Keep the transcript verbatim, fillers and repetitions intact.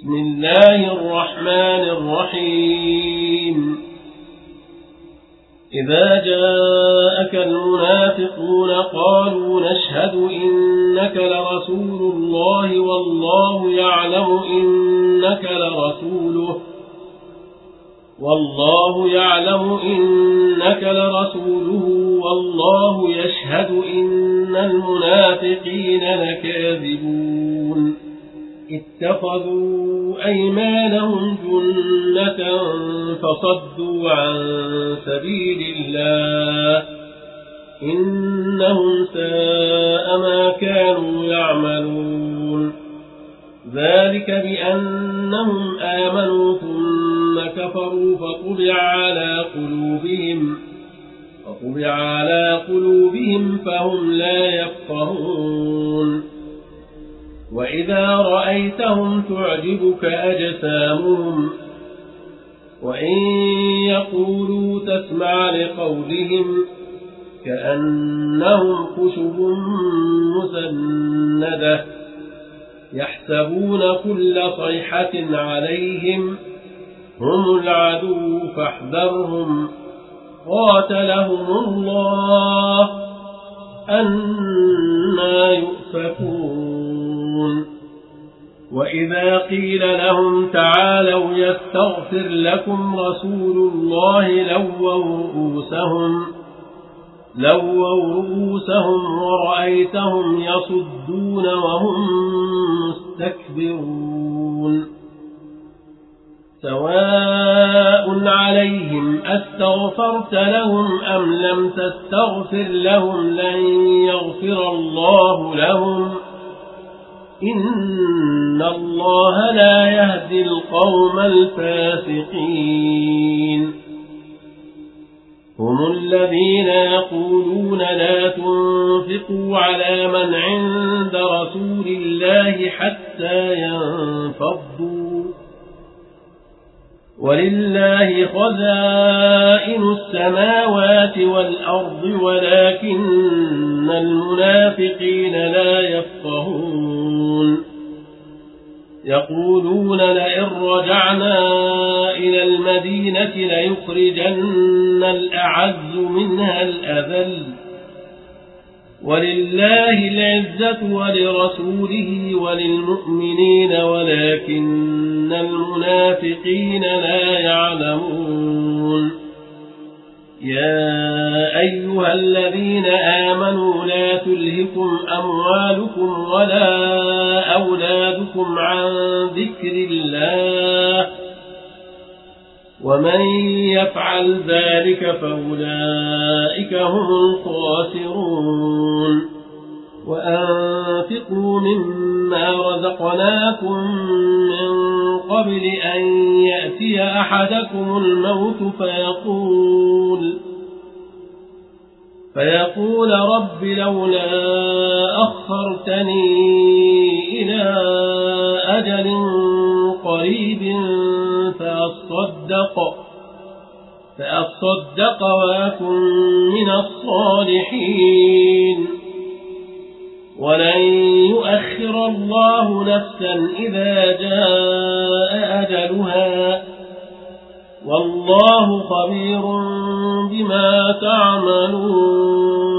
بسم الله الرحمن الرحيم إذا جاءك المنافقون قالوا نشهد إنك لرسول الله والله يعلم إنك لرسوله والله يعلم إنك لرسوله والله يشهد إن المنافقين لكاذبون اتخذوا أيمانهم جنة فصدوا عن سبيل الله إنهم ساء ما كانوا يعملون ذلك بأنهم آمنوا ثم كفروا فطبع على قلوبهم فطبع على قلوبهم فهم لا يفقهون وإذا رأيتهم تعجبك أجسامهم وإن يقولوا تسمع لقولهم كأنهم خشب مسندة يحسبون كل صيحة عليهم هم العدو فاحذرهم قاتلهم الله أنى يؤفكون وإذا قيل لهم تعالوا يستغفر لكم رسول الله لووا رؤوسهم لووا رؤوسهم ورأيتهم يصدون وهم مستكبرون سواء عليهم أستغفرت لهم أم لم تستغفر لهم لن يغفر الله لهم إن الله لا يهدي القوم الفاسقين هم الذين يقولون لا تنفقوا على من عند رسول الله حتى ينفضوا ولله خزائن السماوات والأرض ولكن المنافقين لا يفقهون يقولون لئن رجعنا إلى المدينة ليخرجن الأعز منها الأذل ولله العزة ولرسوله وللمؤمنين ولكن المنافقين لا يعلمون يا أيها الذين آمنوا لا تلهكم أموالكم ولا أولادكم عن ذكر الله ومن يفعل ذلك فأولئك هم الخاسرون وأنفقوا مما رزقناكم من قبل أن يأتي أحدكم الموت فيقول فيقول رب لولا أخرتني إلى أجل قريب فأصدق فأصدق وأكن من الصالحين ولن يؤخر الله نفسا إذا جاء أجلها والله خبير بما تعملون